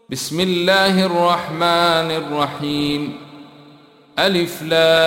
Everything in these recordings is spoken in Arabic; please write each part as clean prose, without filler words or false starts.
بسم الله الرحمن الرحيم. ألف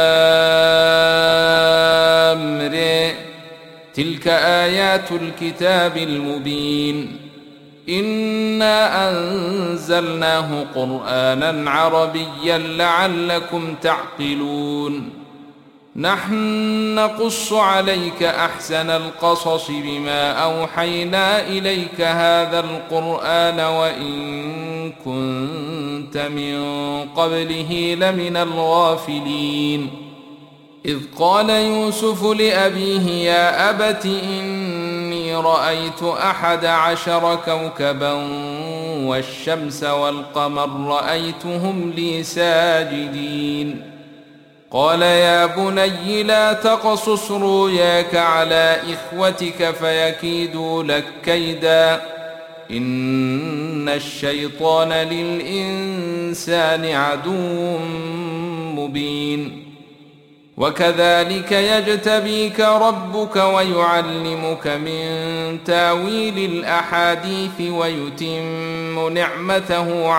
لام ر. تلك آيات الكتاب المبين. إنا أنزلناه قرآنا عربيا لعلكم تعقلون. نحن نقص عليك أحسن القصص بما أوحينا إليك هذا القرآن وإن كنت من قبله لمن الغافلين. إذ قال يوسف لأبيه يا أبت إني رأيت 11 كوكبا والشمس والقمر رأيتهم لي ساجدين. قال يا بني لا تقصص رؤياك على إخوتك فيكيدوا لك كيدا إن الشيطان للإنسان عدو مبين. وكذلك يجتبيك ربك ويعلمك من تاويل الأحاديث ويتم نعمته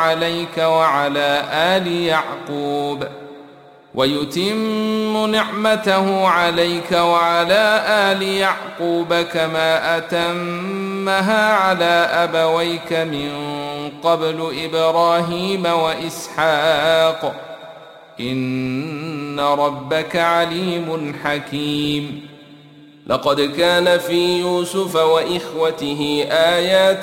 عليك وعلى آل يعقوب كما أتمها على أبويك من قبل إبراهيم وإسحاق إن ربك عليم حكيم. لقد كان في يوسف وإخوته آيات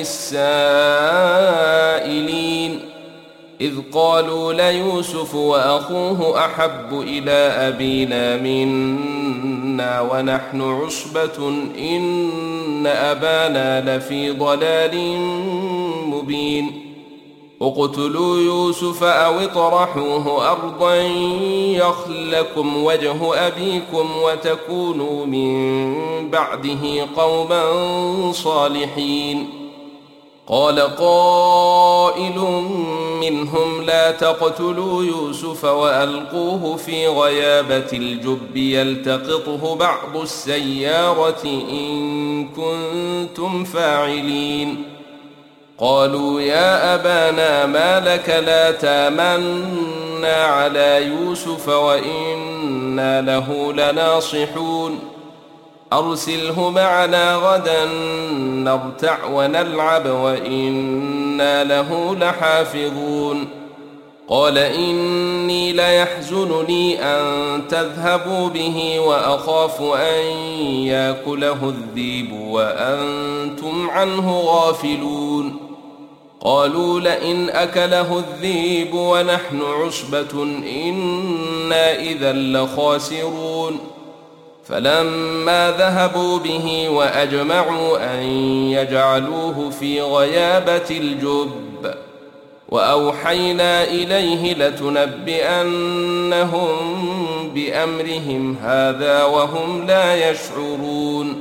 للسائلين إذ قالوا ليوسف وأخوه أحب إلى أبينا منا ونحن عصبة إن أبانا لفي ضلال مبين. اقتلوا يوسف أو اطرحوه أرضا يخل لكم وجه أبيكم وتكونوا من بعده قوما صالحين. قال قائل منهم لا تقتلوا يوسف وألقوه في غيابة الجب يلتقطه بعض السيارة إن كنتم فاعلين. قالوا يا أبانا ما لك لا تامنا على يوسف وإنا له لناصحون أرسله معنا غدا نرتع ونلعب وإنا له لحافظون. قال إني ليحزنني أن تذهبوا به وأخاف أن يأكله الذئب وأنتم عنه غافلون. قالوا لئن أكله الذئب ونحن عصبة إنا إذا لخاسرون. فلما ذهبوا به وأجمعوا أن يجعلوه في غيابة الجب وأوحينا إليه لتنبئنهم بأمرهم هذا وهم لا يشعرون.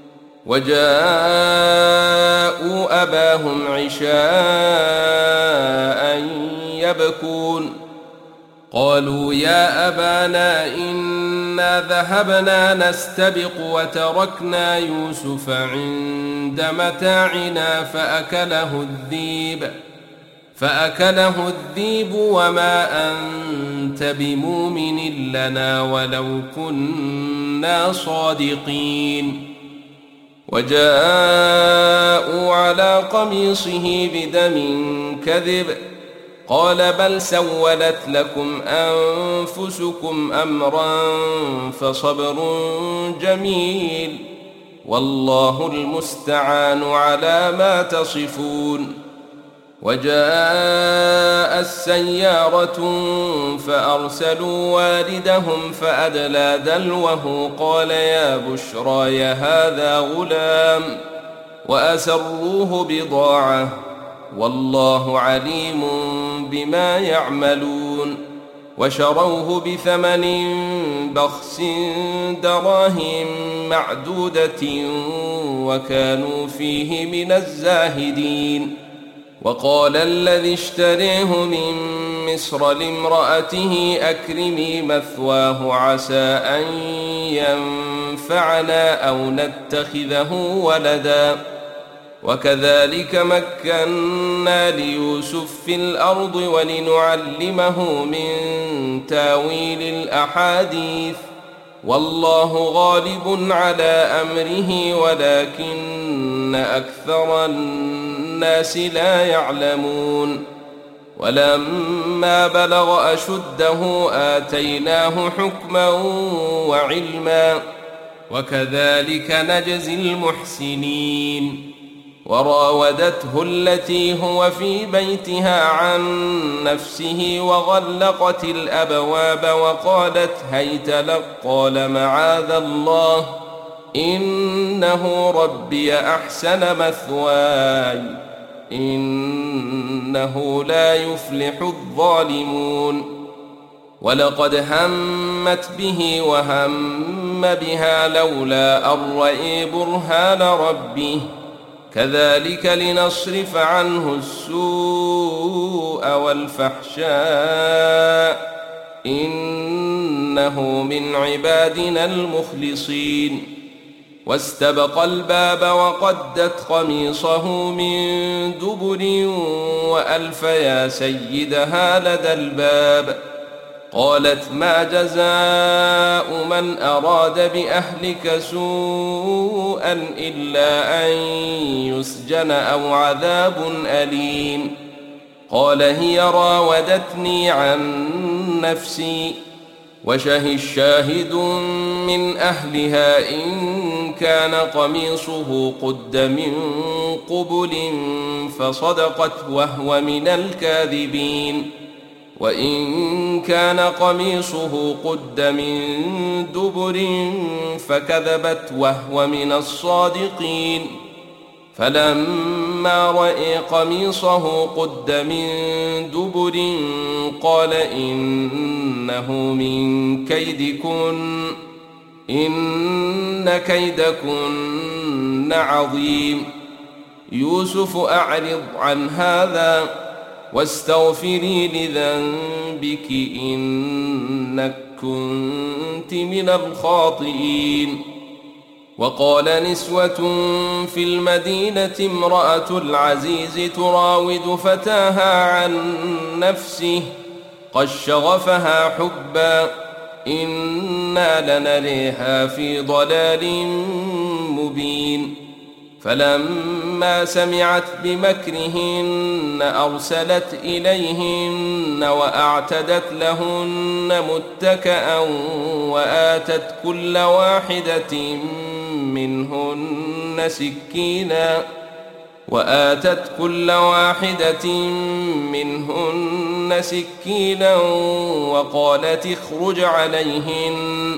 وجاءوا أباهم عشاء يبكون. قالوا يا أبانا إنا ذهبنا نستبق وتركنا يوسف عند متاعنا فأكله الذئب وما أنت بمؤمن لنا ولو كنا صادقين. وجاءوا على قميصه بدم كذب قال بل سولت لكم أنفسكم أمرا فصبر جميل والله المستعان على ما تصفون. وجاء السيارة فأرسلوا والدهم فأدلى دلوه قال يا بشرى هذا غلام وأسروه بضاعة والله عليم بما يعملون. وشروه بثمن بخس دراهم معدودة وكانوا فيه من الزاهدين. وقال الذي اشتريه من مصر لامرأته أكرمي مثواه عسى أن ينفعنا أو نتخذه ولدا وكذلك مكنا ليوسف في الأرض ولنعلمه من تاويل الأحاديث والله غالب على أمره ولكن أكثر الناس لا يعلمون ولما بلغ أشده آتيناه حكما وعلما وكذلك نجزي المحسنين وراودته التي هو في بيتها عن نفسه وغلقت الأبواب وقالت هيت لك قال معاذ الله إنه ربي أحسن مثواي إنه لا يفلح الظالمون ولقد همت به وهم بها لولا أن رأى برهان ربه كذلك لنصرف عنه السوء والفحشاء إنه من عبادنا المخلصين واستبق الباب وقدت قميصه من دبر وألف يا سيدها لدى الباب قالت ما جزاء من أراد بأهلك سوءا إلا أن يسجن أو عذاب أليم قال هي راودتني عن نفسي وشهد شاهد من أهلها إن كان قميصه قد من قبل فصدقت وهو من الكاذبين وإن كان قميصه قد من دبر فكذبت وهو من الصادقين فلما رأى قميصه قد من دبر قال إنه من كيدكن إن كيدكن عظيم يوسف أعرض عن هذا واستغفري لذنبك إنك كنت من الخاطئين وقال نسوة في المدينة امرأة العزيز تراود فتاها عن نفسه قد شغفها حبا إنا لنريها في ضلال مبين فلما سمعت بمكرهن أرسلت إليهن وأعتدت لهن متكأ وآتت كل واحدة منهن سكينا وقالت اخرج عليهن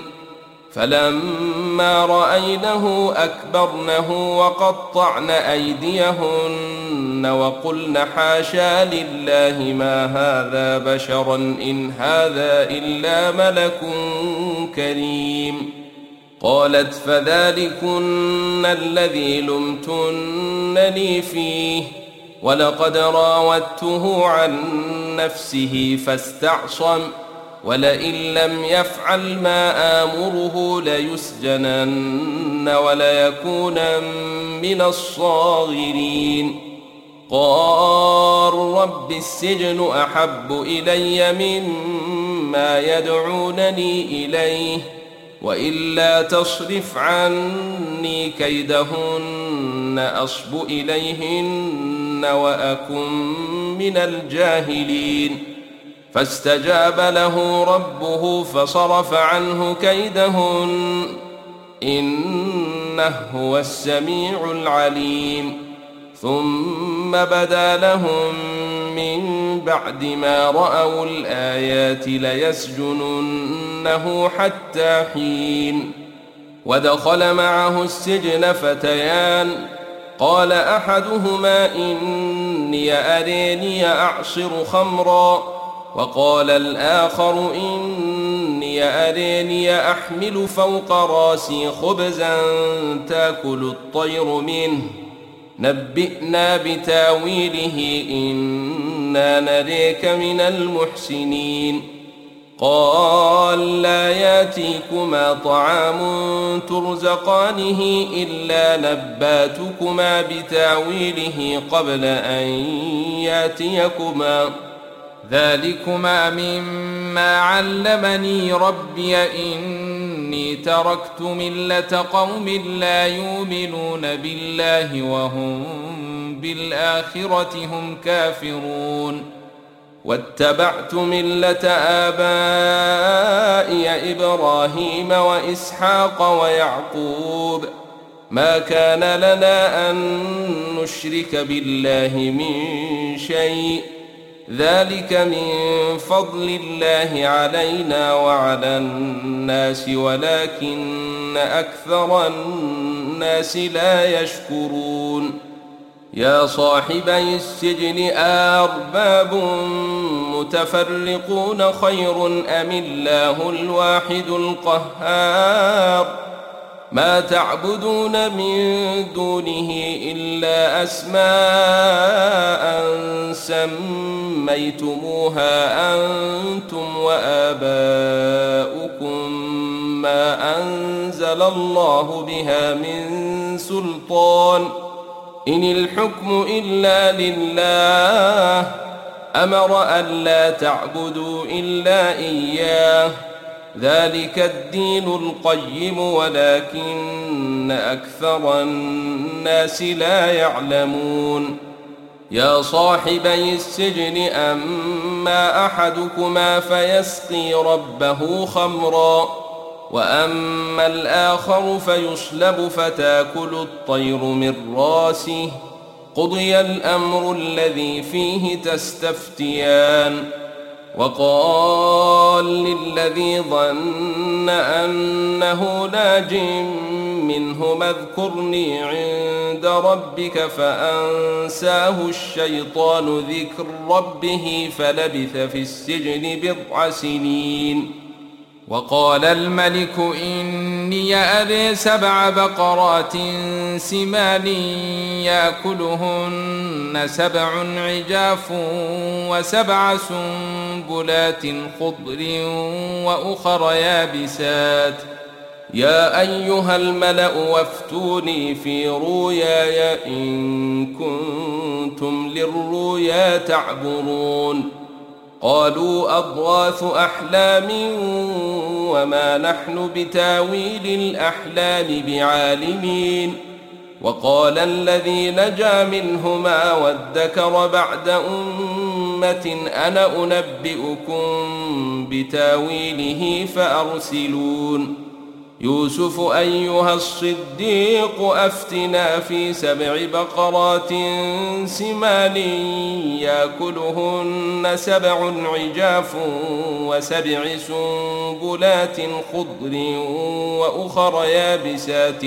فلما رأينه أكبرنه وقطعن أيديهن وقلن حاشا لله ما هذا بشرا إن هذا إلا ملك كريم قالت فذلكن الذي لمتنني فيه ولقد راودته عن نفسه فاستعصم ولئن لم يفعل ما آمره ليسجنن وليكونن من الصاغرين قال رب السجن أحب إلي مما يدعونني إليه وإلا تصرف عني كيدهن أصب إليهن وأكن من الجاهلين فاستجاب له ربه فصرف عنه كيدهن إنه هو السميع العليم ثم بدا لهم من بعد ما رأوا الآيات ليسجننه حتى حين ودخل معه السجن فتيان قال أحدهما إني أريني أعصر خمرا وقال الآخر إني أريني أحمل فوق راسي خبزا تأكل الطير منه نبئنا بتاويله إنا نريك من المحسنين قال لا ياتيكما طعام ترزقانه إلا نباتكما بتاويله قبل أن ياتيكما، ذلكما مما علمني ربي إني تركت ملة قوم لا يؤمنون بالله وهم بالآخرة هم كافرون، واتبعت ملة آبائي إبراهيم وإسحاق ويعقوب، ما كان لنا أن نشرك بالله من شيء، ذلك من فضل الله علينا وعلى الناس ولكن أكثر الناس لا يشكرون. يا صاحبي السجن أأرباب متفرقون خير أم الله الواحد القهار؟ ما تعبدون من دونه إلا أسماء سميتموها أنتم وآباؤكم ما أنزل الله بها من سلطان، إن الحكم إلا لله، أمر ألا تعبدوا إلا إياه، ذلك الدين القيم ولكن أكثر الناس لا يعلمون. يا صاحبي السجن أما أحدكما فيسقي ربه خمرا، وأما الآخر فيصلب فتاكل الطير من راسه، قضي الأمر الذي فيه تستفتيان. وقال للذي ظن أنه ناج منهما اذكرني عند ربك فأنساه الشيطان ذكر ربه فلبث في السجن 7 سنين. وقال الملك إني أري 7 بقرات سمان يأكلهن 7 عجاف و7 سنبلات خضر وأخر يابسات، يا أيها الملأ وافتوني في رؤياي إن كنتم للرؤيا تعبرون. قالوا أضغاث أحلام وما نحن بتاويل الأحلام بعالمين. وقال الذي نجا منهما وادكر بعد أمة أنا أنبئكم بتاويله فأرسلون. يوسف أيها الصديق أفتنا في 7 بقرات سمان يأكلهن 7 عجاف و7 سنبلات خضر وأخر يابسات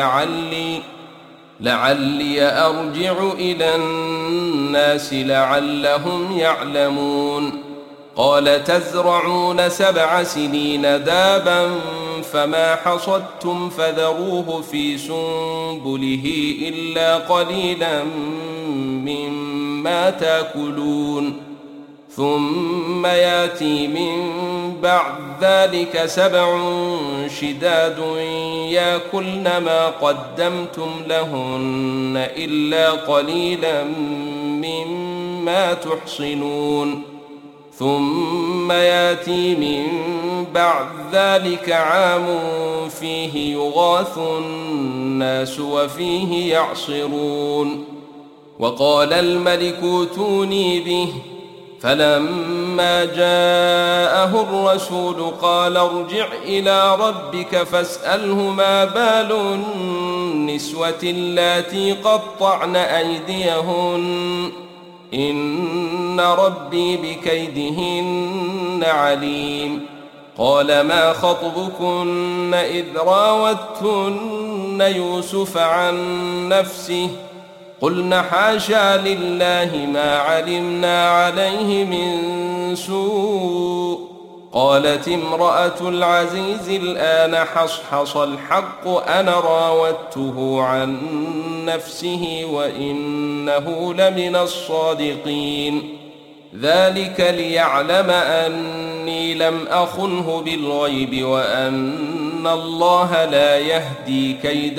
لعلي أرجع إلى الناس لعلهم يعلمون. قال تزرعون 7 سنين دابا فما حصدتم فذروه في سنبله إلا قليلا مما تأكلون، ثم ياتي من بعد ذلك 7 شداد يأكلن ما قدمتم لهن إلا قليلا مما تحصنون، ثم ياتي من بعد ذلك عام فيه يغاث الناس وفيه يعصرون. وقال الملك ائتوني به، فلما جاءه الرسول قال ارجع إلى ربك فاسأله ما بال النسوة اللاتي قطعن أيديهن إن ربي بكيدهن عليم. قال ما خطبكن إذ راوتن يوسف عن نفسه قلن حاشا لله ما علمنا عليه من سوء. قالت امرأة العزيز الآن حصحص الحق أنا راودته عن نفسه وإنه لمن الصادقين. ذلك ليعلم أني لم أخنه بالغيب وأن الله لا يهدي كيد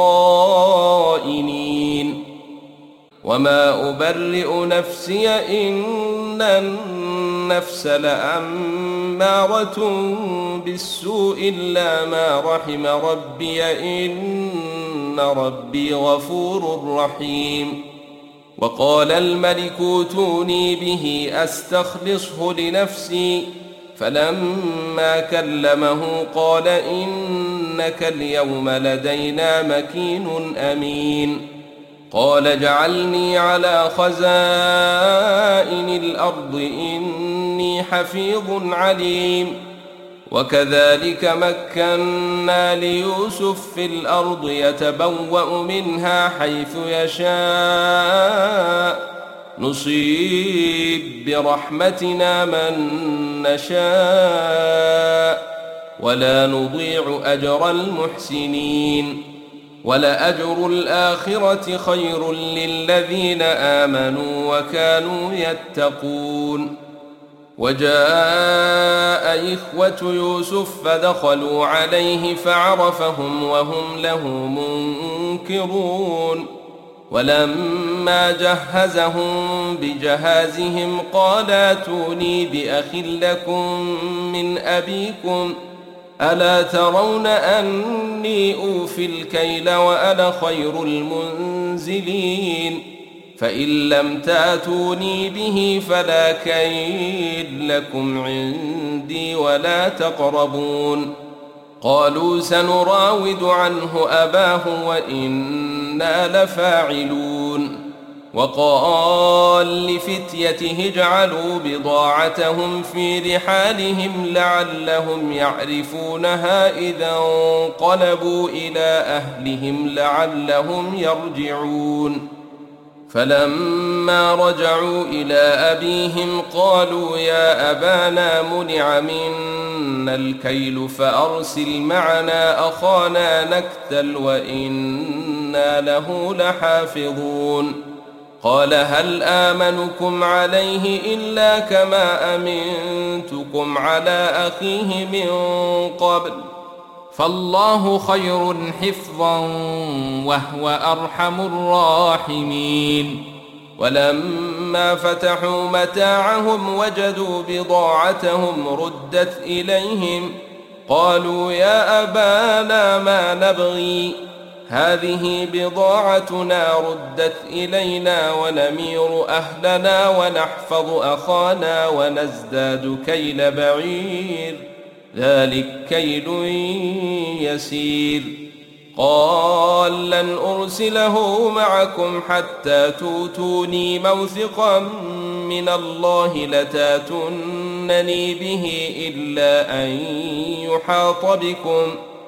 الخائنين وما أبرئ نفسي إن النفس لأمارة بالسوء إلا ما رحم ربي إن ربي غفور رحيم وقال الملك ائتوني به أستخلصه لنفسي فلما كلمه قال إنك اليوم لدينا مكين أمين قال اجعلني على خزائن الأرض إني حفيظ عليم وكذلك مكنا ليوسف في الأرض يتبوأ منها حيث يشاء نصيب برحمتنا من نشاء ولا نضيع أجر المحسنين ولأجر الآخرة خير للذين آمنوا وكانوا يتقون وجاء إخوة يوسف فدخلوا عليه فعرفهم وهم له منكرون ولما جهزهم بجهازهم قال ائتوني بأخ لكم من أبيكم ألا ترون أني أوفي الكيل وأنا خير المنزلين فإن لم تأتوني به فلا كيل لكم عندي ولا تقربون قالوا سنراود عنه أباه وإنا لفاعلون وقال لفتيته اجعلوا بضاعتهم في رحالهم لعلهم يعرفونها إذا انقلبوا إلى أهلهم لعلهم يرجعون فلما رجعوا إلى أبيهم قالوا يا أبانا منع منا الكيل فأرسل معنا أخانا نكتل وإنا له لحافظون قال هل آمنكم عليه إلا كما أمنتكم على أخيه من قبل فالله خير حفظا وهو أرحم الراحمين ولما فتحوا متاعهم وجدوا بضاعتهم ردت إليهم قالوا يا أبانا ما نبغي هذه بضاعتنا ردت إلينا ونمير أهلنا ونحفظ أخانا ونزداد كيل بعير ذلك كيل يسير قال لن أرسله معكم حتى توتوني موثقا من الله لتاتونني به إلا أن يحاط بكم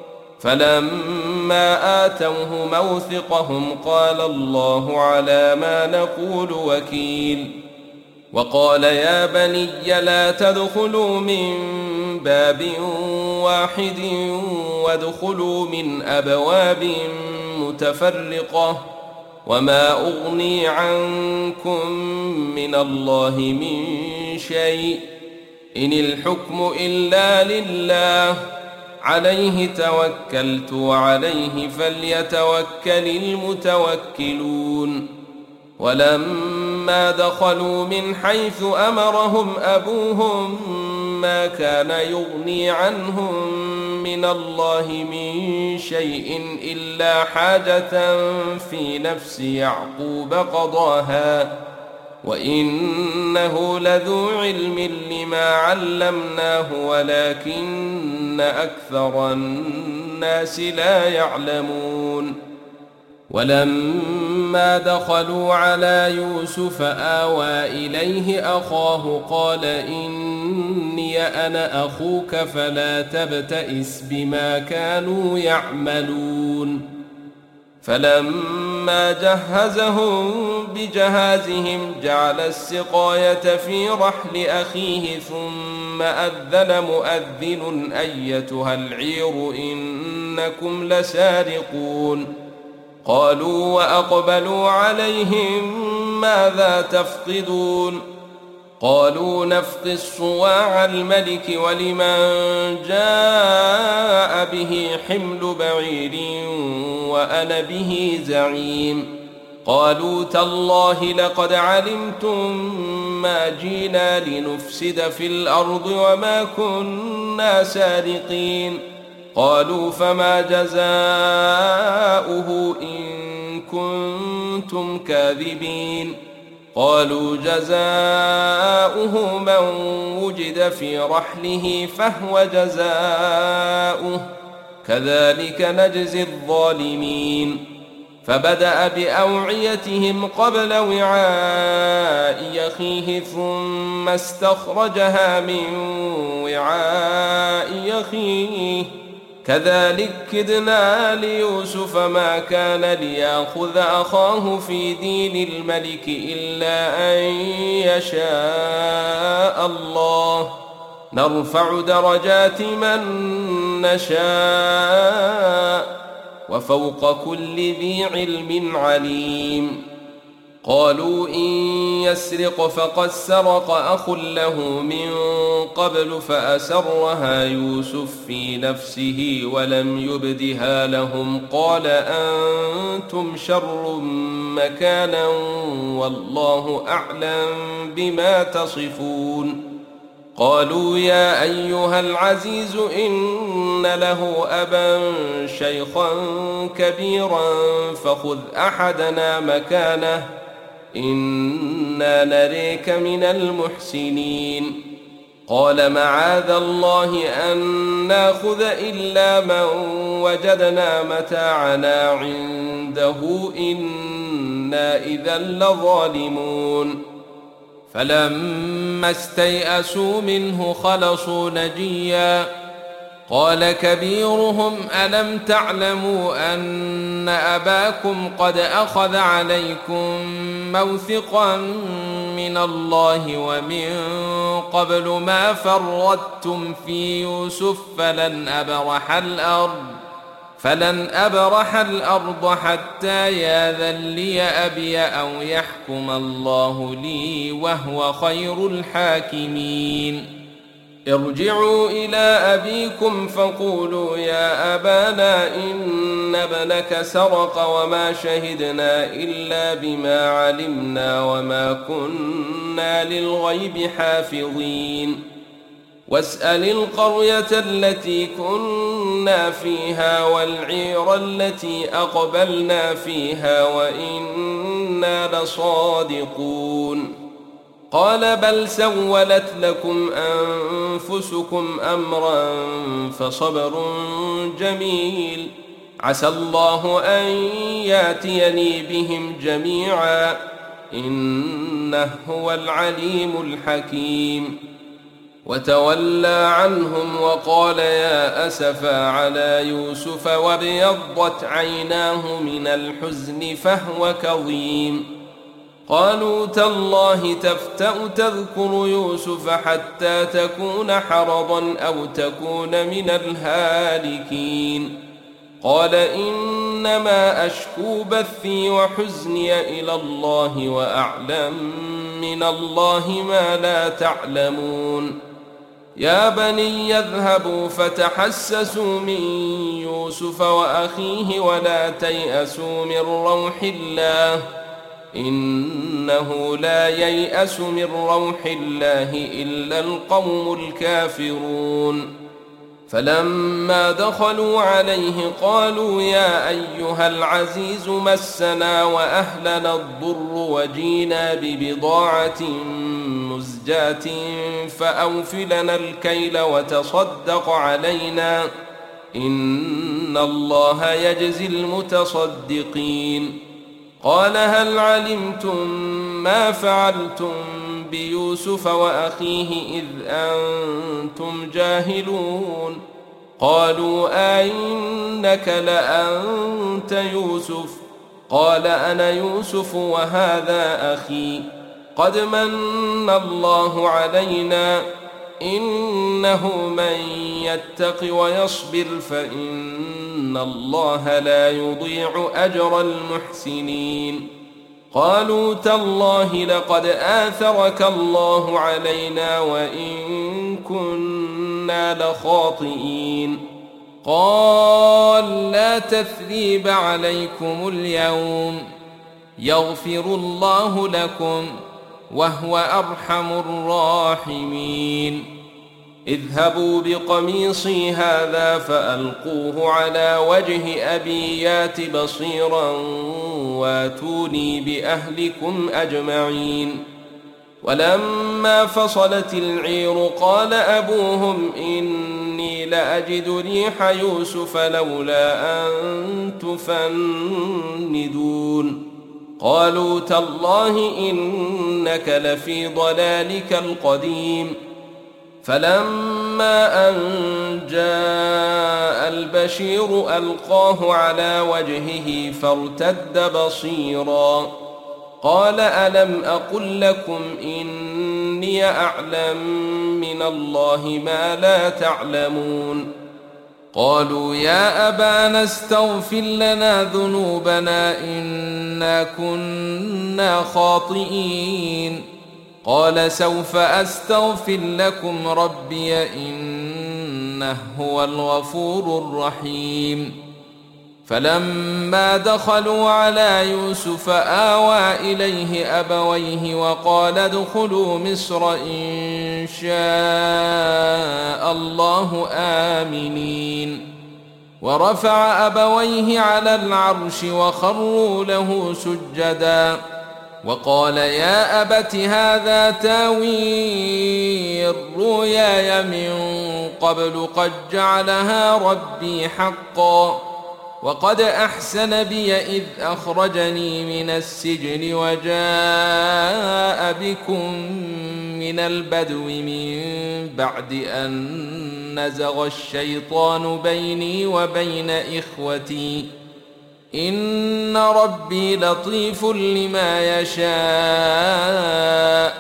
فلما آتوه موثقهم قال الله على ما نقول وكيل وقال يا بني لا تدخلوا من باب واحد وادخلوا من أبواب متفرقة وما أغني عنكم من الله من شيء إن الحكم إلا لله عليه توكلت وعليه فليتوكل المتوكلون ولما دخلوا من حيث أمرهم أبوهم ما كان يغني عنهم من الله من شيء إلا حاجة في نفس يعقوب قضاها وإنه لذو علم لما علمناه ولكن أكثر الناس لا يعلمون ولما دخلوا على يوسف آوى إليه أخاه قال إني أنا أخوك فلا تبتئس بما كانوا يعملون فلما جهزهم بجهازهم جعل السقاية في رحل أخيه ثم أذن مؤذن أيتها العير إنكم لسارقون قالوا وأقبلوا عليهم ماذا تفقدون قالوا نفقي الصواع الملك ولمن جاء به حمل بعير وأنا به زعيم قالوا تالله لقد علمتم ما جئنا لنفسد في الأرض وما كنا سارقين قالوا فما جزاؤه إن كنتم كاذبين قالوا جزاؤه من وجد في رحله فهو جزاؤه كذلك نجزي الظالمين فبدأ بأوعيتهم قبل وعاء أخيه ثم استخرجها من وعاء أخيه كذلك كدنا ليوسف ما كان ليأخذ أخاه في دين الملك إلا أن يشاء الله نرفع درجات من نشاء وفوق كل ذي علم عليم قالوا إن يسرق فقد سرق أخ له من قبل فأسرها يوسف في نفسه ولم يبدها لهم قال أنتم شر مكانا والله أعلم بما تصفون قالوا يا أيها العزيز إن له أبا شيخا كبيرا فخذ أحدنا مكانه إنا نريك من المحسنين قال معاذ الله أن ناخذ إلا من وجدنا متاعنا عنده إنا إذا لظالمون فلما استيئسوا منه خلصوا نجيا قال كبيرهم ألم تعلموا أن أباكم قد أخذ عليكم موثقا من الله ومن قبل ما فرطتم في يوسف فلن أبرح الأرض حتى ياذن لي أبي أو يحكم الله لي وهو خير الحاكمين ارجعوا إلى أبيكم فقولوا يا أبانا إن ابنك سرق وما شهدنا إلا بما علمنا وما كنا للغيب حافظين واسأل القرية التي كنا فيها والعير التي أقبلنا فيها وإنا لصادقون قال بل سولت لكم أنفسكم أمرا فصبر جميل عسى الله أن ياتيني بهم جميعا إنه هو العليم الحكيم وتولى عنهم وقال يا أسفا على يوسف وابيضت عيناه من الحزن فهو كظيم قالوا تالله تفتأ تذكر يوسف حتى تكون حرضا أو تكون من الهالكين قال إنما أشكو بثي وحزني إلى الله وأعلم من الله ما لا تعلمون يا بني يذهبوا فتحسسوا من يوسف وأخيه ولا تيأسوا من روح الله إنه لا ييأس من روح الله إلا القوم الكافرون فلما دخلوا عليه قالوا يا أيها العزيز مسنا وأهلنا الضر وجينا ببضاعة مزجاة فأوف لنا الكيل وتصدق علينا إن الله يجزي المتصدقين قال هل علمتم ما فعلتم بيوسف وأخيه إذ أنتم جاهلون قالوا أئنك لأنت يوسف قال أنا يوسف وهذا أخي قد من الله علينا إنه من يتق ويصبر فإن الله لا يضيع أجر المحسنين قالوا تالله لقد آثرك الله علينا وإن كنا لخاطئين. قال لا تثريب عليكم اليوم يغفر الله لكم وهو أرحم الراحمين. اذهبوا بقميصي هذا فألقوه على وجه أبي يات بصيرا واتوني بأهلكم أجمعين. ولما فصلت العير قال أبوهم إني لأجد ريح يوسف لولا أن تفندون. قالوا تالله إنك لفي ضلالك القديم. فلما أن جاء البشير ألقاه على وجهه فارتد بصيرا قال ألم أقل لكم إني أعلم من الله ما لا تعلمون. قالوا يا أبانا استغفر لنا ذنوبنا إنا كنا خاطئين. قال سوف أستغفر لكم ربي إنه هو الغفور الرحيم. فلما دخلوا على يوسف آوى إليه أبويه وقال ادخلوا مصر إن شاء الله آمنين. ورفع أبويه على العرش وخروا له سجدا وقال يا أبت هذا تاويل رؤياي من قبل قد جعلها ربي حقا وقد أحسن بي إذ أخرجني من السجن وجاء بكم من البدو من بعد أن نزغ الشيطان بيني وبين إخوتي إن ربي لطيف لما يشاء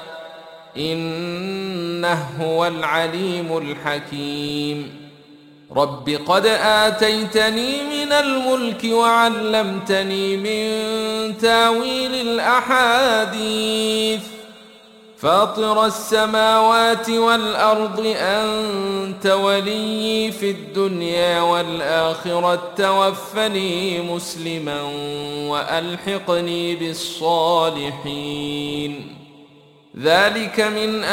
إنه هو العليم الحكيم. رب قد آتيتني من الملك وعلمتني من تاويل الأحاديث فاطر السماوات والأرض أنت ولي في الدنيا والآخرة توفني مسلما وألحقني بالصالحين. ذلك من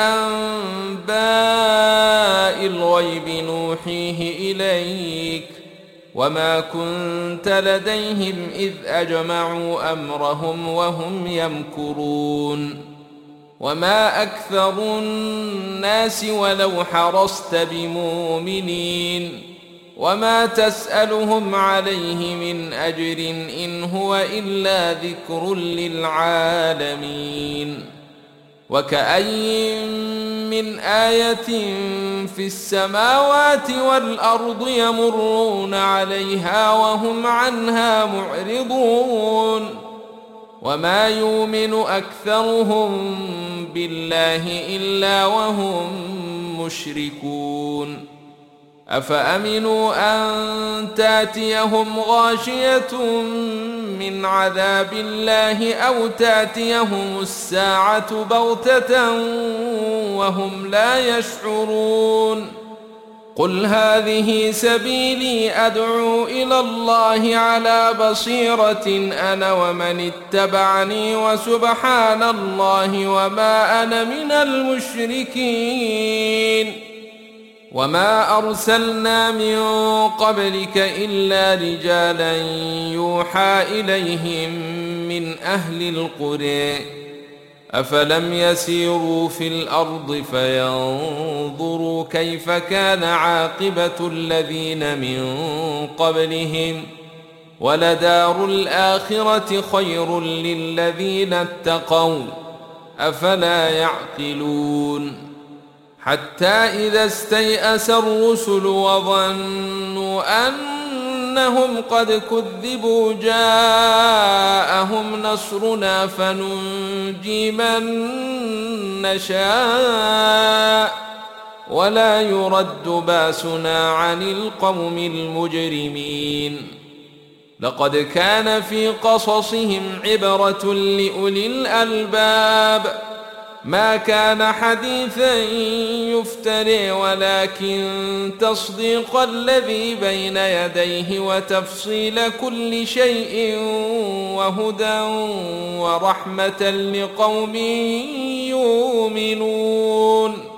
أنباء الغيب نوحيه إليك وما كنت لديهم إذ أجمعوا أمرهم وهم يمكرون. وما أكثر الناس ولو حرصت بمؤمنين وما تسألهم عليه من أجر إن هو إلا ذكر للعالمين. وكأي من آية في السماوات والأرض يمرون عليها وهم عنها معرضون وما يؤمن أكثرهم بالله إلا وهم مشركون. أفأمنوا أن تأتيهم غاشية من عذاب الله أو تأتيهم الساعة بغتة وهم لا يشعرون. قل هذه سبيلي أدعو إلى الله على بصيرة أنا ومن اتبعني وسبحان الله وما أنا من المشركين. وما أرسلنا من قبلك إلا رجالا يوحى إليهم من أهل القرى أفلم يسيروا في الأرض فينظروا كيف كان عاقبة الذين من قبلهم ولدار الآخرة خير للذين اتقوا أفلا يعقلون. حتى إذا استيأس الرسل وظنوا أنهم قد كذبوا جاءهم نصرنا فننجي من نشاء ولا يرد باسنا عن القوم المجرمين. لقد كان في قصصهم عبرة لأولي الألباب ما كان حديثا يفتري ولكن تصديق الذي بين يديه وتفصيل كل شيء وهدى ورحمة لقوم يؤمنون